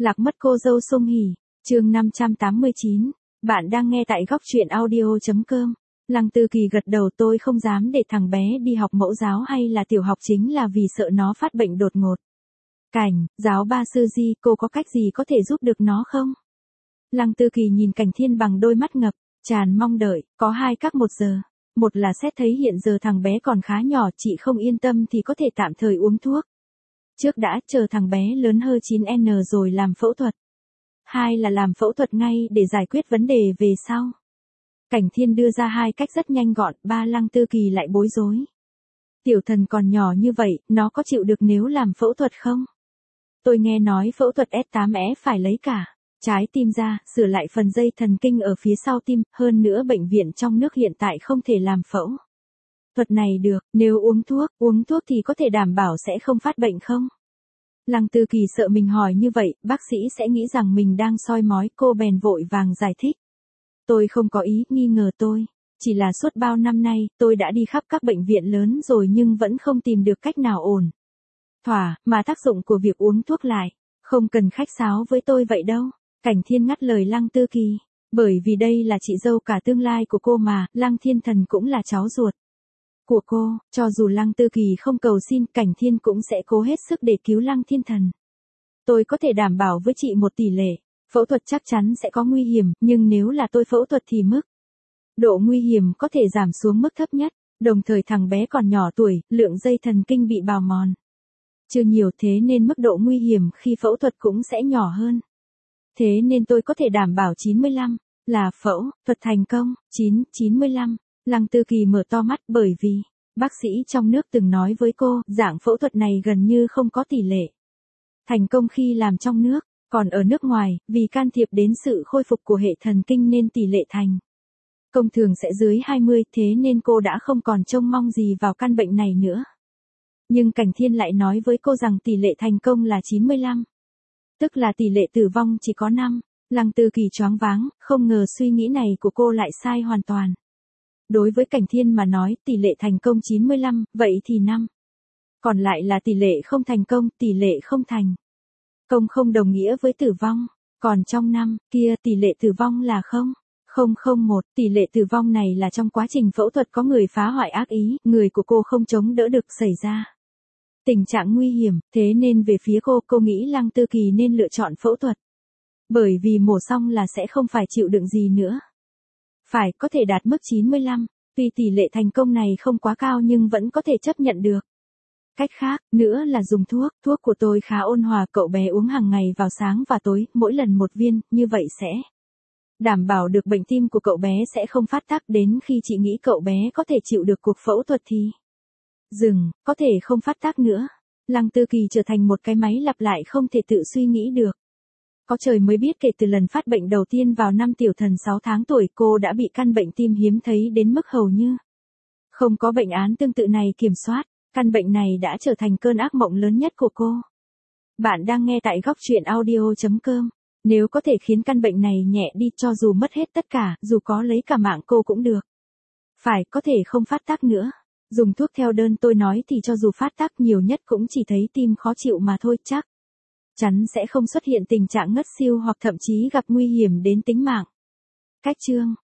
Lạc mất cô dâu Sung Hỉ, chương 589. Bạn đang nghe tại góc truyện audio.com. Lăng Tư Kỳ gật đầu, tôi không dám để thằng bé đi học mẫu giáo hay là tiểu học chính là vì sợ nó phát bệnh đột ngột. Cảnh, giáo ba sư Di, cô có cách gì có thể giúp được nó không? Lăng Tư Kỳ nhìn Cảnh Thiên bằng đôi mắt ngập tràn mong đợi, có hai cách một giờ. Một là xét thấy hiện giờ thằng bé còn khá nhỏ, chị không yên tâm thì có thể tạm thời uống thuốc. Trước đã, chờ thằng bé lớn hơn 9N rồi làm phẫu thuật. Hai là làm phẫu thuật ngay để giải quyết vấn đề về sau. Cảnh Thiên đưa ra hai cách rất nhanh gọn, ba Lăng Tư Kỳ lại bối rối. Tiểu thần còn nhỏ như vậy, nó có chịu được nếu làm phẫu thuật không? Tôi nghe nói phẫu thuật S8E phải lấy cả trái tim ra, sửa lại phần dây thần kinh ở phía sau tim, hơn nữa bệnh viện trong nước hiện tại không thể làm phẫu thuật này được, nếu uống thuốc thì có thể đảm bảo sẽ không phát bệnh không? Lăng Tư Kỳ sợ mình hỏi như vậy, bác sĩ sẽ nghĩ rằng mình đang soi mói, cô bèn vội vàng giải thích. Tôi không có ý nghi ngờ tôi, chỉ là suốt bao năm nay, tôi đã đi khắp các bệnh viện lớn rồi nhưng vẫn không tìm được cách nào ổn thỏa, mà tác dụng của việc uống thuốc lại, không cần khách sáo với tôi vậy đâu. Cảnh Thiên ngắt lời Lăng Tư Kỳ, bởi vì đây là chị dâu cả tương lai của cô mà, Lăng Thiên Thần cũng là cháu ruột của cô, cho dù Lăng Tư Kỳ không cầu xin, Cảnh Thiên cũng sẽ cố hết sức để cứu Lăng Thiên Thần. Tôi có thể đảm bảo với chị một tỷ lệ, phẫu thuật chắc chắn sẽ có nguy hiểm, nhưng nếu là tôi phẫu thuật thì mức độ nguy hiểm có thể giảm xuống mức thấp nhất, đồng thời thằng bé còn nhỏ tuổi, lượng dây thần kinh bị bào mòn chưa nhiều, thế nên mức độ nguy hiểm khi phẫu thuật cũng sẽ nhỏ hơn. Thế nên tôi có thể đảm bảo 95 là phẫu thuật thành công, 95. Lăng Tư Kỳ mở to mắt, bởi vì bác sĩ trong nước từng nói với cô, dạng phẫu thuật này gần như không có tỷ lệ thành công khi làm trong nước, còn ở nước ngoài, vì can thiệp đến sự khôi phục của hệ thần kinh nên tỷ lệ thành công thường sẽ dưới 20, thế nên cô đã không còn trông mong gì vào căn bệnh này nữa. Nhưng Cảnh Thiên lại nói với cô rằng tỷ lệ thành công là 95. Tức là tỷ lệ tử vong chỉ có 5. Lăng Tư Kỳ choáng váng, không ngờ suy nghĩ này của cô lại sai hoàn toàn. Đối với Cảnh Thiên mà nói, tỷ lệ thành công 95, vậy thì 5. Còn lại là tỷ lệ không thành công, tỷ lệ không thành công không đồng nghĩa với tử vong. Còn trong năm kia, tỷ lệ tử vong là 0,001. Tỷ lệ tử vong này là trong quá trình phẫu thuật có người phá hoại ác ý, người của cô không chống đỡ được xảy ra tình trạng nguy hiểm, thế nên về phía cô nghĩ Lăng Tư Kỳ nên lựa chọn phẫu thuật. Bởi vì mổ xong là sẽ không phải chịu đựng gì nữa. Phải có thể đạt mức 95, tuy tỷ lệ thành công này không quá cao nhưng vẫn có thể chấp nhận được. Cách khác nữa là dùng thuốc của tôi khá ôn hòa, cậu bé uống hàng ngày vào sáng và tối, mỗi lần một viên, như vậy sẽ đảm bảo được bệnh tim của cậu bé sẽ không phát tác, đến khi chị nghĩ cậu bé có thể chịu được cuộc phẫu thuật thì có thể không phát tác nữa. Lăng Tư Kỳ trở thành một cái máy lặp lại không thể tự suy nghĩ được. Có trời mới biết, kể từ lần phát bệnh đầu tiên vào năm tiểu thần 6 tháng tuổi, cô đã bị căn bệnh tim hiếm thấy đến mức hầu như không có bệnh án tương tự này kiểm soát. Căn bệnh này đã trở thành cơn ác mộng lớn nhất của cô. Bạn đang nghe tại góc truyện audio.com. Nếu có thể khiến căn bệnh này nhẹ đi, cho dù mất hết tất cả, dù có lấy cả mạng cô cũng được. Phải có thể không phát tác nữa. Dùng thuốc theo đơn tôi nói thì cho dù phát tác nhiều nhất cũng chỉ thấy tim khó chịu mà thôi, chắc chắn sẽ không xuất hiện tình trạng ngất xỉu hoặc thậm chí gặp nguy hiểm đến tính mạng. Cách chương